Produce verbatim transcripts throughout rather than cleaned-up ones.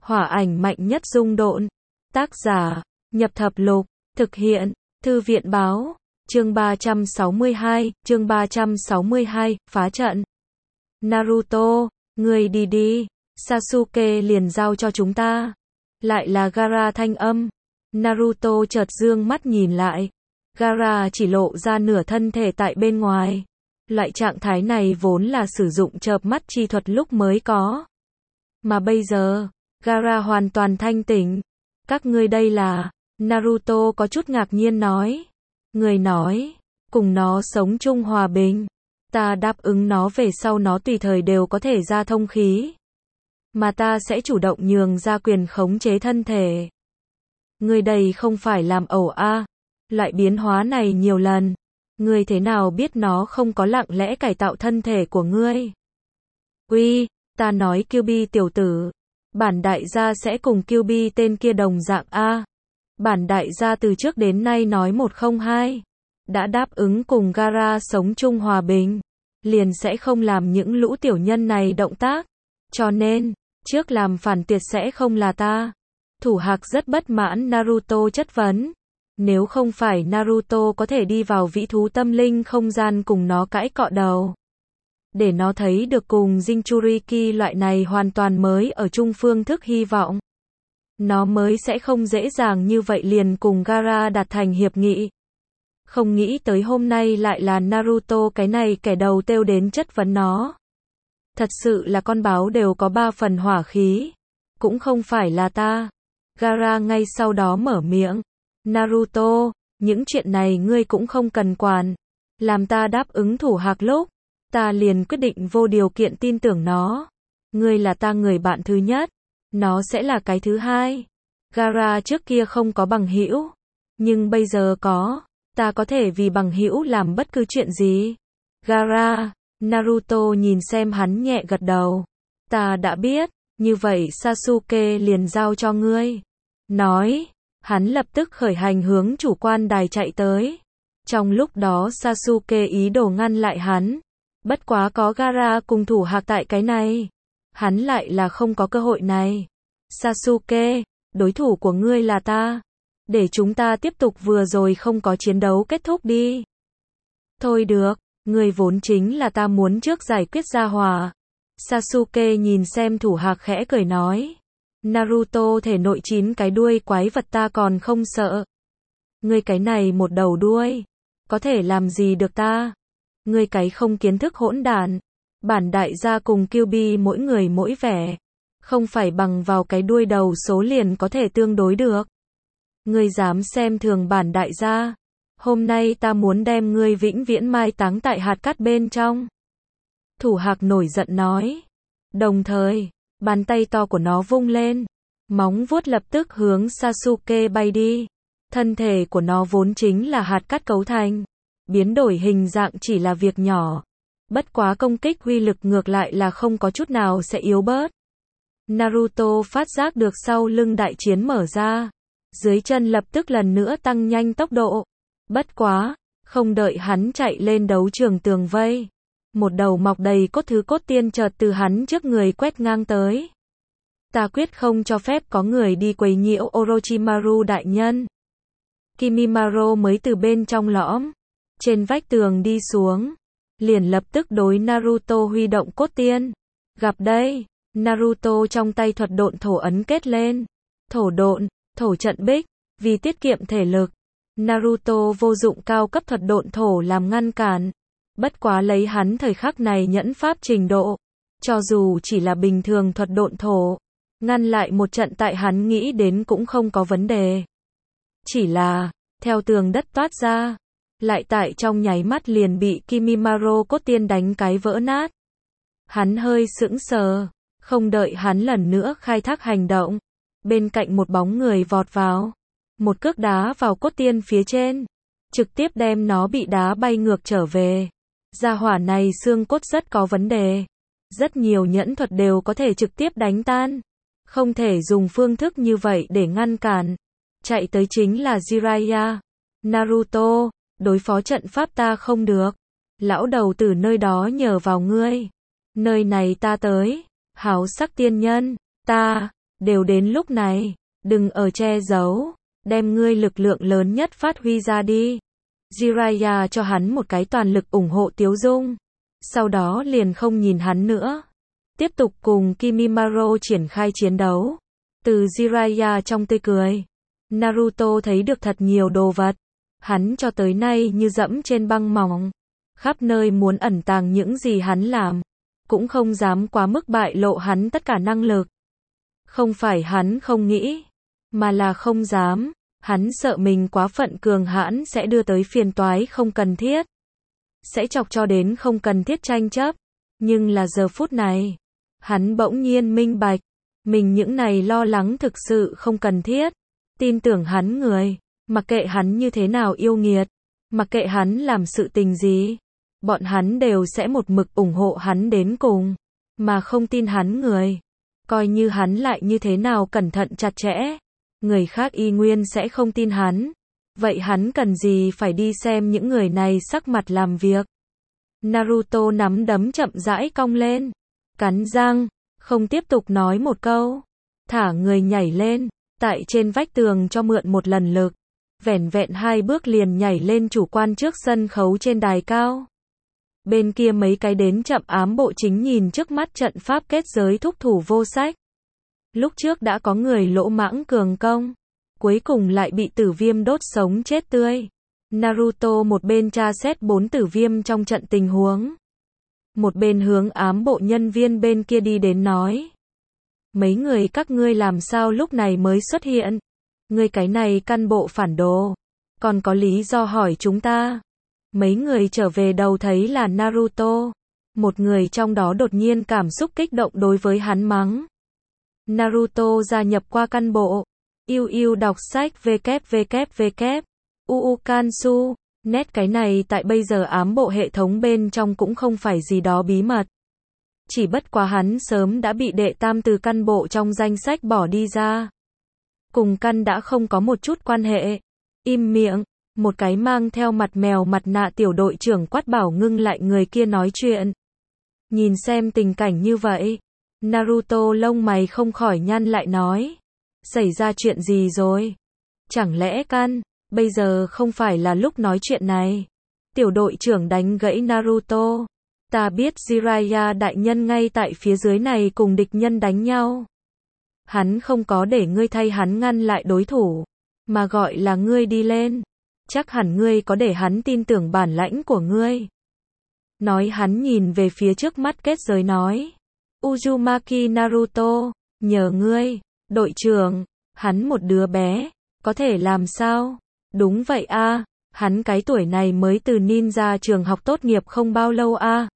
Hỏa ảnh mạnh nhất dung độn. Tác giả, Nhập Thập Lục. Thực hiện, Thư viện báo. Chương ba trăm sáu mươi hai, chương ba trăm sáu mươi hai, phá trận. Naruto, người đi đi. Sasuke liền giao cho chúng ta. Lại là Gaara thanh âm. Naruto chợt dương mắt nhìn lại. Gaara chỉ lộ ra nửa thân thể tại bên ngoài. Loại trạng thái này vốn là sử dụng chợp mắt chi thuật lúc mới có. Mà bây giờ, Gaara hoàn toàn thanh tỉnh. Các ngươi đây là... Naruto có chút ngạc nhiên nói. Người nói, cùng nó sống chung hòa bình. Ta đáp ứng nó về sau nó tùy thời đều có thể ra thông khí. Mà ta sẽ chủ động nhường ra quyền khống chế thân thể. Người đây không phải làm ẩu a. Loại biến hóa này nhiều lần. Ngươi thế nào biết nó không có lặng lẽ cải tạo thân thể của ngươi? Uy, ta nói Kyuubi tiểu tử. Bản đại gia sẽ cùng Kyuubi tên kia đồng dạng a. Bản đại gia từ trước đến nay nói một không hai. Đã đáp ứng cùng Gaara sống chung hòa bình. Liền sẽ không làm những lũ tiểu nhân này động tác. Cho nên, trước làm phản tuyệt sẽ không là ta. Thủ Hạc rất bất mãn Naruto chất vấn. Nếu không phải Naruto có thể đi vào vĩ thú tâm linh không gian cùng nó cãi cọ đầu. Để nó thấy được cùng Jinchuriki loại này hoàn toàn mới ở chung phương thức hy vọng. Nó mới sẽ không dễ dàng như vậy liền cùng Gaara đạt thành hiệp nghị. Không nghĩ tới hôm nay lại là Naruto cái này kẻ đầu têu đến chất vấn nó. Thật sự là con báo đều có ba phần hỏa khí. Cũng không phải là ta. Gaara ngay sau đó mở miệng. Naruto, những chuyện này ngươi cũng không cần quản. Làm ta đáp ứng Thủ Hạc lúc, ta liền quyết định vô điều kiện tin tưởng nó. Ngươi là ta người bạn thứ nhất, nó sẽ là cái thứ hai. Gaara trước kia không có bằng hữu, nhưng bây giờ có, ta có thể vì bằng hữu làm bất cứ chuyện gì. Gaara, Naruto nhìn xem hắn nhẹ gật đầu. Ta đã biết, như vậy Sasuke liền giao cho ngươi. Nói. Hắn lập tức khởi hành hướng chủ quan đài chạy tới. Trong lúc đó Sasuke ý đồ ngăn lại hắn. Bất quá có Gaara cùng Thủ Hạc tại cái này. Hắn lại là không có cơ hội này. Sasuke, đối thủ của ngươi là ta. Để chúng ta tiếp tục vừa rồi không có chiến đấu kết thúc đi. Thôi được, ngươi vốn chính là ta muốn trước giải quyết gia hỏa. Sasuke nhìn xem Thủ Hạc khẽ cười nói. Naruto thể nội chín cái đuôi quái vật ta còn không sợ. Ngươi cái này một đầu đuôi. Có thể làm gì được ta? Ngươi cái không kiến thức hỗn đản. Bản đại gia cùng Kyuubi mỗi người mỗi vẻ. Không phải bằng vào cái đuôi đầu số liền có thể tương đối được. Ngươi dám xem thường bản đại gia. Hôm nay ta muốn đem ngươi vĩnh viễn mai táng tại hạt cát bên trong. Thủ Hạc nổi giận nói. Đồng thời, bàn tay to của nó vung lên. Móng vuốt lập tức hướng Sasuke bay đi. Thân thể của nó vốn chính là hạt cát cấu thành. Biến đổi hình dạng chỉ là việc nhỏ. Bất quá công kích uy lực ngược lại là không có chút nào sẽ yếu bớt. Naruto phát giác được sau lưng đại chiến mở ra. Dưới chân lập tức lần nữa tăng nhanh tốc độ. Bất quá, không đợi hắn chạy lên đấu trường tường vây. Một đầu mọc đầy cốt thứ cốt tiên chợt từ hắn trước người quét ngang tới. Ta quyết không cho phép có người đi quấy nhiễu Orochimaru đại nhân. Kimimaro mới từ bên trong lõm, trên vách tường đi xuống. Liền lập tức đối Naruto huy động cốt tiên. Gặp đây, Naruto trong tay thuật độn thổ ấn kết lên. Thổ độn, thổ trận bích, vì tiết kiệm thể lực. Naruto vô dụng cao cấp thuật độn thổ làm ngăn cản. Bất quá lấy hắn thời khắc này nhẫn pháp trình độ. Cho dù chỉ là bình thường thuật độn thổ. Ngăn lại một trận tại hắn nghĩ đến cũng không có vấn đề. Chỉ là, theo tường đất toát ra. Lại tại trong nháy mắt liền bị Kimimaro cốt tiên đánh cái vỡ nát. Hắn hơi sững sờ. Không đợi hắn lần nữa khai thác hành động. Bên cạnh một bóng người vọt vào. Một cước đá vào cốt tiên phía trên. Trực tiếp đem nó bị đá bay ngược trở về. Gia hỏa này xương cốt rất có vấn đề. Rất nhiều nhẫn thuật đều có thể trực tiếp đánh tan. Không thể dùng phương thức như vậy để ngăn cản. Chạy tới chính là Jiraiya. Naruto, đối phó trận pháp ta không được. Lão đầu từ nơi đó nhờ vào ngươi. Nơi này ta tới. Háo sắc tiên nhân, ta, Đều đến lúc này, đừng ở che giấu, đem ngươi lực lượng lớn nhất phát huy ra đi. Jiraiya cho hắn một cái toàn lực ủng hộ Tiếu Dung. Sau đó liền không nhìn hắn nữa. Tiếp tục cùng Kimimaro triển khai chiến đấu. Từ Jiraiya trong tươi cười, Naruto thấy được thật nhiều đồ vật. Hắn cho tới nay như dẫm trên băng mỏng. Khắp nơi muốn ẩn tàng những gì hắn làm. Cũng không dám quá mức bại lộ hắn tất cả năng lực. Không phải hắn không nghĩ, mà là không dám. Hắn sợ mình quá phận cường hãn sẽ đưa tới phiền toái không cần thiết. Sẽ chọc cho đến không cần thiết tranh chấp. Nhưng là giờ phút này, hắn bỗng nhiên minh bạch. Mình những này lo lắng thực sự không cần thiết. Tin tưởng hắn người, mặc kệ hắn như thế nào yêu nghiệt, mặc kệ hắn làm sự tình gì, bọn hắn đều sẽ một mực ủng hộ hắn đến cùng. Mà không tin hắn người, coi như hắn lại như thế nào cẩn thận chặt chẽ, người khác y nguyên sẽ không tin hắn. Vậy hắn cần gì phải đi xem những người này sắc mặt làm việc. Naruto nắm đấm chậm rãi cong lên, cắn răng, không tiếp tục nói một câu. Thả người nhảy lên, tại trên vách tường cho mượn một lần lực. Vẻn vẹn hai bước liền nhảy lên chủ quan trước sân khấu trên đài cao. Bên kia mấy cái đến chậm ám bộ chính nhìn trước mắt trận pháp kết giới thúc thủ vô sách. Lúc trước đã có người lỗ mãng cường công, cuối cùng lại bị tử viêm đốt sống chết tươi. Naruto một bên tra xét bốn tử viêm trong trận tình huống, một bên hướng ám bộ nhân viên bên kia đi đến nói. Mấy người các ngươi làm sao lúc này mới xuất hiện? Ngươi cái này căn bộ phản đồ, còn có lý do hỏi chúng ta? Mấy người trở về đầu thấy là Naruto. Một người trong đó đột nhiên cảm xúc kích động đối với hắn mắng. Naruto gia nhập qua căn bộ. Yêu yêu đọc sách www. Uukansu. Nét cái này tại bây giờ ám bộ hệ thống bên trong cũng không phải gì đó bí mật. Chỉ bất quá hắn sớm đã bị đệ tam từ căn bộ trong danh sách bỏ đi ra. Cùng căn đã không có một chút quan hệ. Im miệng. Một cái mang theo mặt mèo mặt nạ tiểu đội trưởng quát bảo ngưng lại người kia nói chuyện. Nhìn xem tình cảnh như vậy, Naruto lông mày không khỏi nhăn lại nói. Xảy ra chuyện gì rồi? Chẳng lẽ căn, bây giờ không phải là lúc nói chuyện này? Tiểu đội trưởng đánh gãy Naruto. Ta biết Jiraiya đại nhân ngay tại phía dưới này cùng địch nhân đánh nhau. Hắn không có để ngươi thay hắn ngăn lại đối thủ, mà gọi là ngươi đi lên. Chắc hẳn ngươi có để hắn tin tưởng bản lãnh của ngươi. Nói hắn nhìn về phía trước mắt kết giới nói. Uzumaki Naruto, nhờ ngươi, đội trưởng, hắn một đứa bé, có thể làm sao? Đúng vậy a, hắn cái tuổi này mới từ ninja trường học tốt nghiệp không bao lâu a.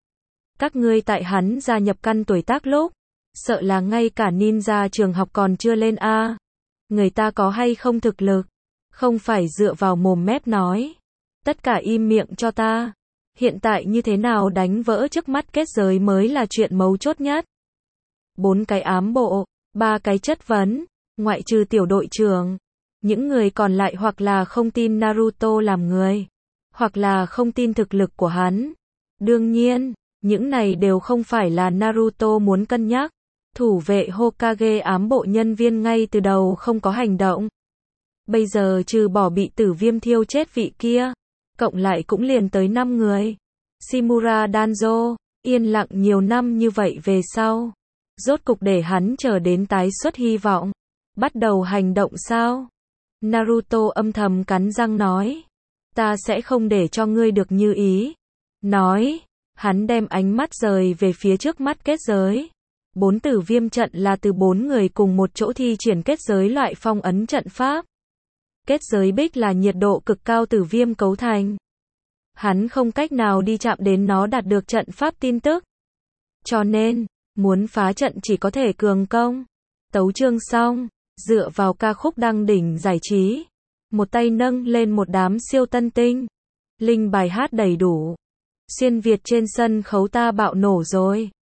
Các ngươi tại hắn gia nhập căn tuổi tác lúc, sợ là ngay cả ninja trường học còn chưa lên a. Người ta có hay không thực lực? Không phải dựa vào mồm mép nói. Tất cả im miệng cho ta. Hiện tại như thế nào đánh vỡ trước mắt kết giới mới là chuyện mấu chốt nhất. Bốn cái ám bộ, ba cái chất vấn, ngoại trừ tiểu đội trưởng. Những người còn lại hoặc là không tin Naruto làm người, hoặc là không tin thực lực của hắn. Đương nhiên, những này đều không phải là Naruto muốn cân nhắc. Thủ vệ Hokage ám bộ nhân viên ngay từ đầu không có hành động. Bây giờ trừ bỏ bị tử viêm thiêu chết vị kia, cộng lại cũng liền tới năm người. Shimura Danzo, yên lặng nhiều năm như vậy về sau, rốt cục để hắn chờ đến tái xuất hy vọng. Bắt đầu hành động sao? Naruto âm thầm cắn răng nói. Ta sẽ không để cho ngươi được như ý. Nói, hắn đem ánh mắt rời về phía trước mắt kết giới. Bốn tử viêm trận là từ bốn người cùng một chỗ thi triển kết giới loại phong ấn trận pháp. Kết giới bích là nhiệt độ cực cao tử viêm cấu thành. Hắn không cách nào đi chạm đến nó đạt được trận pháp tin tức. Cho nên, muốn phá trận chỉ có thể cường công. Tấu chương xong, dựa vào ca khúc đăng đỉnh giải trí. Một tay nâng lên một đám siêu tân tinh. Linh bài hát đầy đủ. Xuyên Việt trên sân khấu ta bạo nổ rồi.